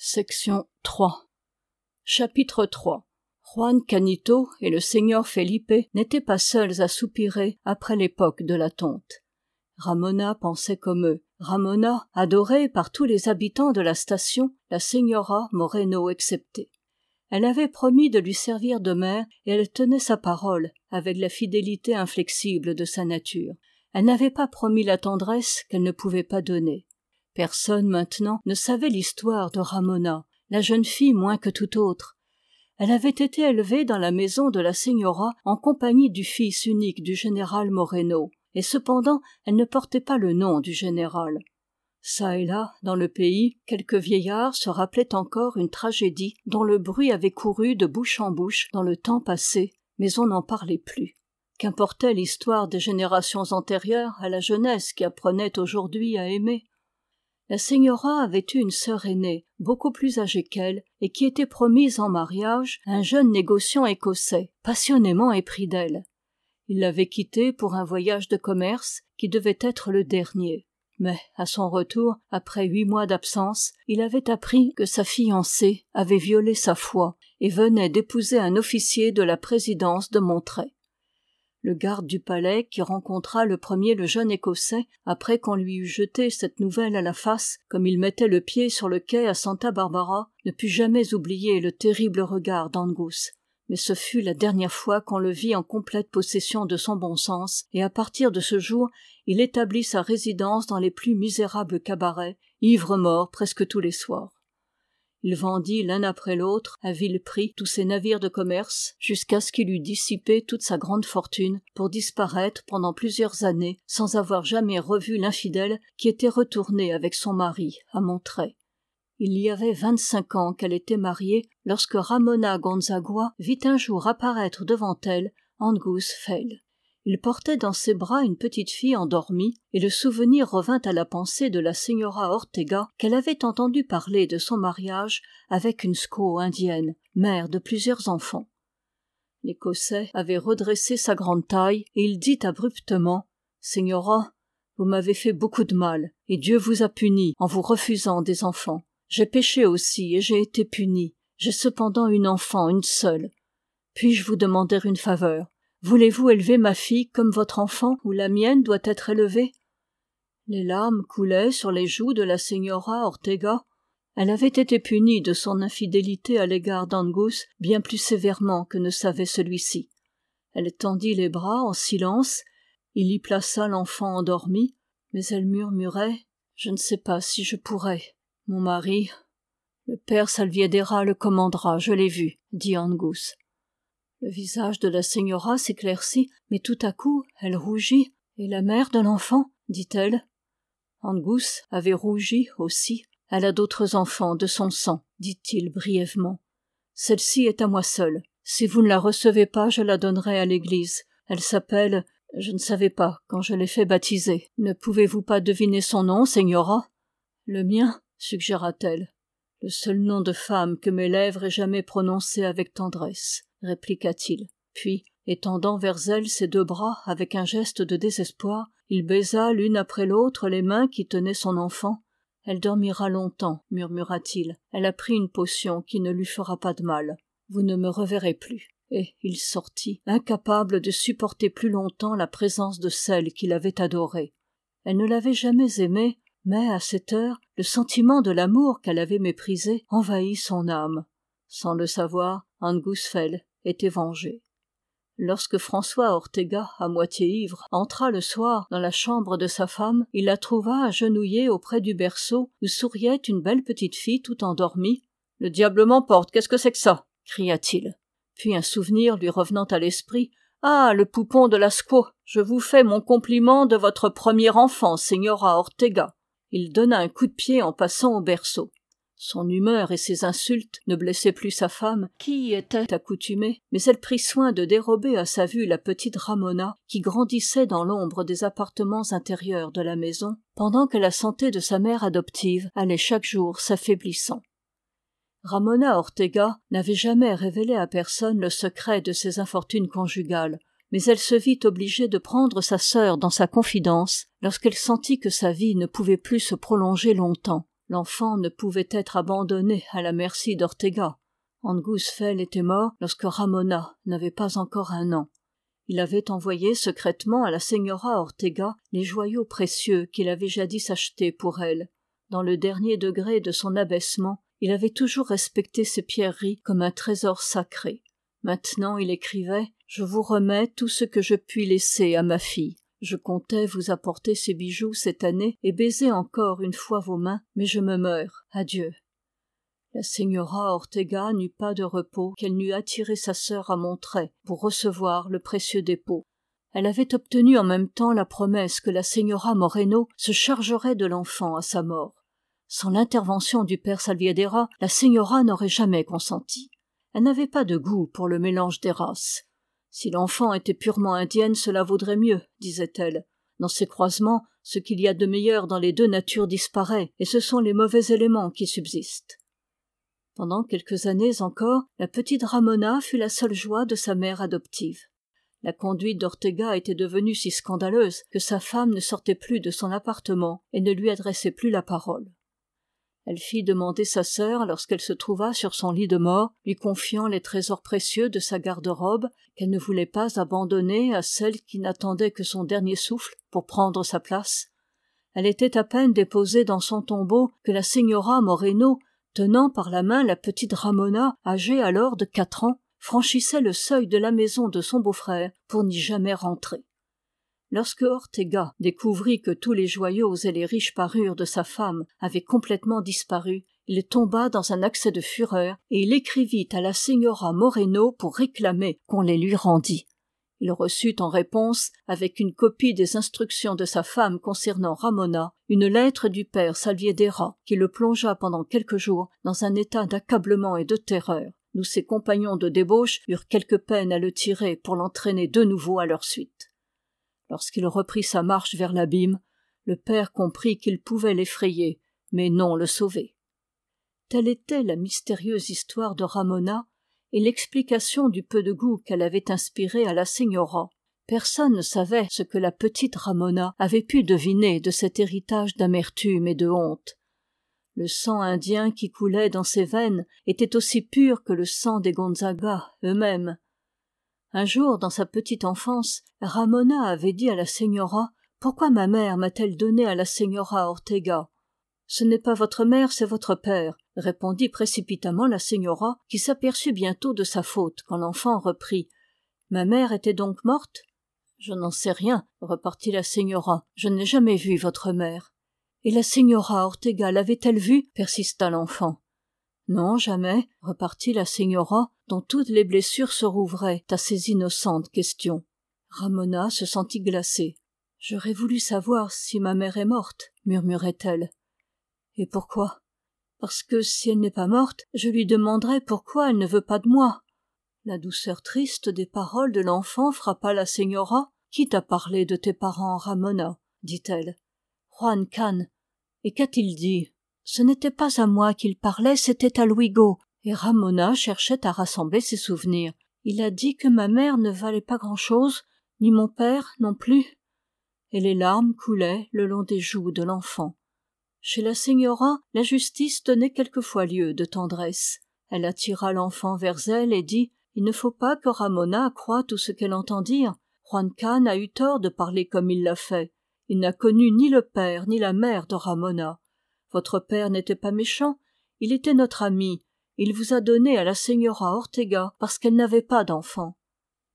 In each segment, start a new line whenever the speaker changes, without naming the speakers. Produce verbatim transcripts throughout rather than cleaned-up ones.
Section trois. Chapitre trois. Juan Canito et le seigneur Felipe n'étaient pas seuls à soupirer après l'époque de la tonte. Ramona pensait comme eux. Ramona, adorée par tous les habitants de la station, la señora Moreno exceptée. Elle avait promis de lui servir de mère et elle tenait sa parole avec la fidélité inflexible de sa nature. Elle n'avait pas promis la tendresse qu'elle ne pouvait pas donner. Personne maintenant ne savait l'histoire de Ramona, la jeune fille moins que toute autre. Elle avait été élevée dans la maison de la señora en compagnie du fils unique du général Moreno, et cependant elle ne portait pas le nom du général. Ça et là, dans le pays, quelques vieillards se rappelaient encore une tragédie dont le bruit avait couru de bouche en bouche dans le temps passé, mais on n'en parlait plus. Qu'importait l'histoire des générations antérieures à la jeunesse qui apprenait aujourd'hui à aimer? La señora avait eu une sœur aînée, beaucoup plus âgée qu'elle, et qui était promise en mariage à un jeune négociant écossais, passionnément épris d'elle. Il l'avait quittée pour un voyage de commerce qui devait être le dernier. Mais, à son retour, après huit mois d'absence, il avait appris que sa fiancée avait violé sa foi et venait d'épouser un officier de la présidence de Monterey. Le garde du palais, qui rencontra le premier le jeune Écossais, après qu'on lui eut jeté cette nouvelle à la face, comme il mettait le pied sur le quai à Santa Barbara, ne put jamais oublier le terrible regard d'Angus. Mais ce fut la dernière fois qu'on le vit en complète possession de son bon sens, et à partir de ce jour, il établit sa résidence dans les plus misérables cabarets, ivre-mort presque tous les soirs. Il vendit l'un après l'autre, à vil prix, tous ses navires de commerce, jusqu'à ce qu'il eût dissipé toute sa grande fortune pour disparaître pendant plusieurs années sans avoir jamais revu l'infidèle qui était retournée avec son mari à Monterey. Il y avait vingt-cinq ans qu'elle était mariée lorsque Ramona Gonzagua vit un jour apparaître devant elle Angus Fell. Il portait dans ses bras une petite fille endormie, et le souvenir revint à la pensée de la señora Ortega qu'elle avait entendu parler de son mariage avec une squaw indienne, mère de plusieurs enfants. L'Écossais avait redressé sa grande taille, et il dit abruptement « Señora, vous m'avez fait beaucoup de mal, et Dieu vous a puni en vous refusant des enfants. J'ai péché aussi, et j'ai été puni. J'ai cependant une enfant, une seule. Puis-je vous demander une faveur ? Voulez-vous élever ma fille comme votre enfant ou la mienne doit être élevée ?» Les larmes coulaient sur les joues de la señora Ortega. Elle avait été punie de son infidélité à l'égard d'Angus bien plus sévèrement que ne savait celui-ci. Elle tendit les bras en silence, il y plaça l'enfant endormi, mais elle murmurait « Je ne sais pas si je pourrais. Mon mari, le père Salviedera le commandera, je l'ai vu, dit Angus. » Le visage de la señora s'éclaircit, mais tout à coup, elle rougit. « Et la mère de l'enfant ?» dit-elle. Angus avait rougi aussi. « Elle a d'autres enfants de son sang, » dit-il brièvement. « Celle-ci est à moi seule. Si vous ne la recevez pas, je la donnerai à l'église. Elle s'appelle... Je ne savais pas quand je l'ai fait baptiser. Ne pouvez-vous pas deviner son nom, señora ?»« Le mien ?» suggéra-t-elle. « Le seul nom de femme que mes lèvres aient jamais prononcé avec tendresse. » répliqua-t-il. Puis, étendant vers elle ses deux bras avec un geste de désespoir, il baisa l'une après l'autre les mains qui tenaient son enfant. « Elle dormira longtemps, » murmura-t-il. « Elle a pris une potion qui ne lui fera pas de mal. Vous ne me reverrez plus. » Et il sortit, incapable de supporter plus longtemps la présence de celle qu'il avait adorée. Elle ne l'avait jamais aimé, mais à cette heure, le sentiment de l'amour qu'elle avait méprisé envahit son âme. Sans le savoir, Angus Fell était vengé. Lorsque François Ortega, à moitié ivre, entra le soir dans la chambre de sa femme, il la trouva agenouillée auprès du berceau où souriait une belle petite fille tout endormie. « Le diable m'emporte, qu'est-ce que c'est que ça ?» cria-t-il. Puis un souvenir lui revenant à l'esprit. « Ah, le poupon de la squaw, je vous fais mon compliment de votre premier enfant, señora Ortega. » Il donna un coup de pied en passant au berceau. Son humeur et ses insultes ne blessaient plus sa femme, qui y était accoutumée, mais elle prit soin de dérober à sa vue la petite Ramona, qui grandissait dans l'ombre des appartements intérieurs de la maison, pendant que la santé de sa mère adoptive allait chaque jour s'affaiblissant. Ramona Ortega n'avait jamais révélé à personne le secret de ses infortunes conjugales, mais elle se vit obligée de prendre sa sœur dans sa confidence lorsqu'elle sentit que sa vie ne pouvait plus se prolonger longtemps. L'enfant ne pouvait être abandonné à la merci d'Ortega. Angus Fell était mort lorsque Ramona n'avait pas encore un an. Il avait envoyé secrètement à la señora Ortega les joyaux précieux qu'il avait jadis achetés pour elle. Dans le dernier degré de son abaissement, il avait toujours respecté ces pierreries comme un trésor sacré. Maintenant il écrivait « Je vous remets tout ce que je puis laisser à ma fille. Je comptais vous apporter ces bijoux cette année et baiser encore une fois vos mains, mais je me meurs. Adieu. » La señora Ortega n'eut pas de repos qu'elle n'eût attiré sa sœur à Monterey pour recevoir le précieux dépôt. Elle avait obtenu en même temps la promesse que la señora Moreno se chargerait de l'enfant à sa mort. Sans l'intervention du père Salviedera, la señora n'aurait jamais consenti. Elle n'avait pas de goût pour le mélange des races. Si l'enfant était purement indienne, cela vaudrait mieux, disait-elle. Dans ces croisements, ce qu'il y a de meilleur dans les deux natures disparaît, et ce sont les mauvais éléments qui subsistent. Pendant quelques années encore, la petite Ramona fut la seule joie de sa mère adoptive. La conduite d'Ortega était devenue si scandaleuse que sa femme ne sortait plus de son appartement et ne lui adressait plus la parole. Elle fit demander sa sœur lorsqu'elle se trouva sur son lit de mort, lui confiant les trésors précieux de sa garde-robe qu'elle ne voulait pas abandonner à celle qui n'attendait que son dernier souffle pour prendre sa place. Elle était à peine déposée dans son tombeau que la señora Moreno, tenant par la main la petite Ramona, âgée alors de quatre ans, franchissait le seuil de la maison de son beau-frère pour n'y jamais rentrer. Lorsque Ortega découvrit que tous les joyaux et les riches parures de sa femme avaient complètement disparu, il tomba dans un accès de fureur et il écrivit à la señora Moreno pour réclamer qu'on les lui rendît. Il reçut en réponse, avec une copie des instructions de sa femme concernant Ramona, une lettre du père Salviedera qui le plongea pendant quelques jours dans un état d'accablement et de terreur, d'où ses compagnons de débauche eurent quelque peine à le tirer pour l'entraîner de nouveau à leur suite. Lorsqu'il reprit sa marche vers l'abîme, le père comprit qu'il pouvait l'effrayer, mais non le sauver. Telle était la mystérieuse histoire de Ramona et l'explication du peu de goût qu'elle avait inspiré à la señora. Personne ne savait ce que la petite Ramona avait pu deviner de cet héritage d'amertume et de honte. Le sang indien qui coulait dans ses veines était aussi pur que le sang des Gonzaga eux-mêmes. Un jour, dans sa petite enfance, Ramona avait dit à la señora « Pourquoi ma mère m'a-t-elle donné à la señora Ortega ?»« Ce n'est pas votre mère, c'est votre père, » répondit précipitamment la señora, qui s'aperçut bientôt de sa faute quand l'enfant reprit. « Ma mère était donc morte ?»« Je n'en sais rien, » repartit la señora, « je n'ai jamais vu votre mère. »« Et la señora Ortega l'avait-elle vue ?» persista l'enfant. « Non, jamais, » repartit la señora, dont toutes les blessures se rouvraient à ces innocentes questions. Ramona se sentit glacée. « J'aurais voulu savoir si ma mère est morte, » murmurait-elle. « Et pourquoi ? Parce que si elle n'est pas morte, je lui demanderai pourquoi elle ne veut pas de moi. » La douceur triste des paroles de l'enfant frappa la señora. « Qui t'a parlé de tes parents, Ramona ?» dit-elle. « Juan Can. Et qu'a-t-il dit ? » Ce n'était pas à moi qu'il parlait, c'était à Luigo. Et Ramona cherchait à rassembler ses souvenirs. Il a dit que ma mère ne valait pas grand-chose, ni mon père non plus. Et les larmes coulaient le long des joues de l'enfant. Chez la señora, la justice tenait quelquefois lieu de tendresse. Elle attira l'enfant vers elle et dit « Il ne faut pas que Ramona croie tout ce qu'elle entend dire. Juan Can a eu tort de parler comme il l'a fait. Il n'a connu ni le père ni la mère de Ramona. Votre père n'était pas méchant, il était notre ami. Il vous a donné à la señora Ortega parce qu'elle n'avait pas d'enfant. »« Ah »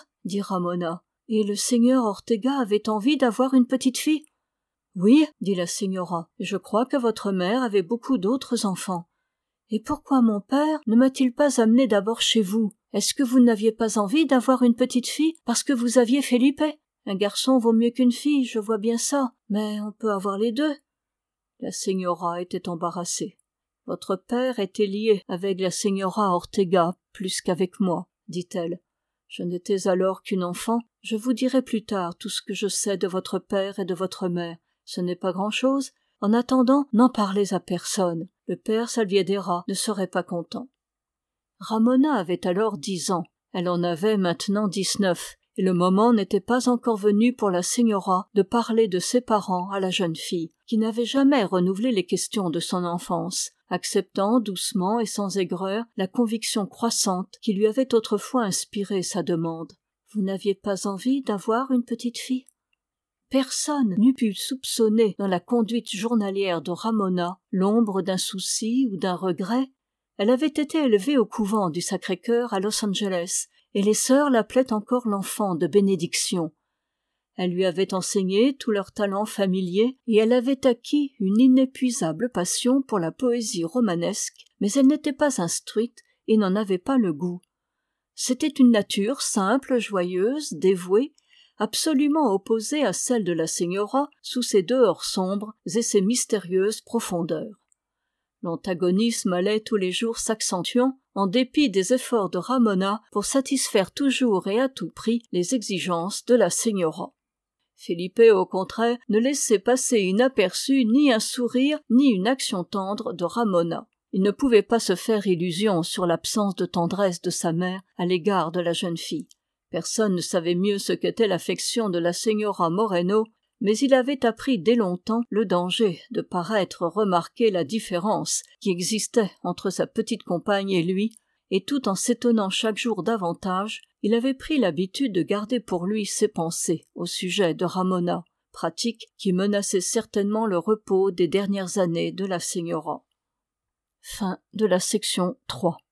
dit Ramona, « et le seigneur Ortega avait envie d'avoir une petite fille ?»« Oui » dit la señora, « je crois que votre mère avait beaucoup d'autres enfants. »« Et pourquoi mon père ne m'a-t-il pas amené d'abord chez vous ? Est-ce que vous n'aviez pas envie d'avoir une petite fille parce que vous aviez Felipe ? Un garçon vaut mieux qu'une fille, je vois bien ça, mais on peut avoir les deux. » La señora était embarrassée. « Votre père était lié avec la señora Ortega plus qu'avec moi, » dit-elle. « Je n'étais alors qu'une enfant. Je vous dirai plus tard tout ce que je sais de votre père et de votre mère. Ce n'est pas grand-chose. En attendant, n'en parlez à personne. Le père Salviedera ne serait pas content. » Ramona avait alors dix ans. Elle en avait maintenant dix-neuf, et le moment n'était pas encore venu pour la señora de parler de ses parents à la jeune fille, qui n'avait jamais renouvelé les questions de son enfance, acceptant doucement et sans aigreur la conviction croissante qui lui avait autrefois inspiré sa demande. « Vous n'aviez pas envie d'avoir une petite fille ?» Personne n'eût pu soupçonner dans la conduite journalière de Ramona l'ombre d'un souci ou d'un regret. Elle avait été élevée au couvent du Sacré-Cœur à Los Angeles, et les sœurs l'appelaient encore l'enfant de bénédiction. Elle lui avait enseigné tous leurs talents familiers, et elle avait acquis une inépuisable passion pour la poésie romanesque, mais elle n'était pas instruite et n'en avait pas le goût. C'était une nature simple, joyeuse, dévouée, absolument opposée à celle de la señora sous ses dehors sombres et ses mystérieuses profondeurs. L'antagonisme allait tous les jours s'accentuant, en dépit des efforts de Ramona pour satisfaire toujours et à tout prix les exigences de la señora. Felipe, au contraire, ne laissait passer inaperçu ni un sourire ni une action tendre de Ramona. Il ne pouvait pas se faire illusion sur l'absence de tendresse de sa mère à l'égard de la jeune fille. Personne ne savait mieux ce qu'était l'affection de la señora Moreno, mais il avait appris dès longtemps le danger de paraître remarquer la différence qui existait entre sa petite compagne et lui, et tout en s'étonnant chaque jour davantage, il avait pris l'habitude de garder pour lui ses pensées au sujet de Ramona, pratique qui menaçait certainement le repos des dernières années de la señora. Fin de la section trois.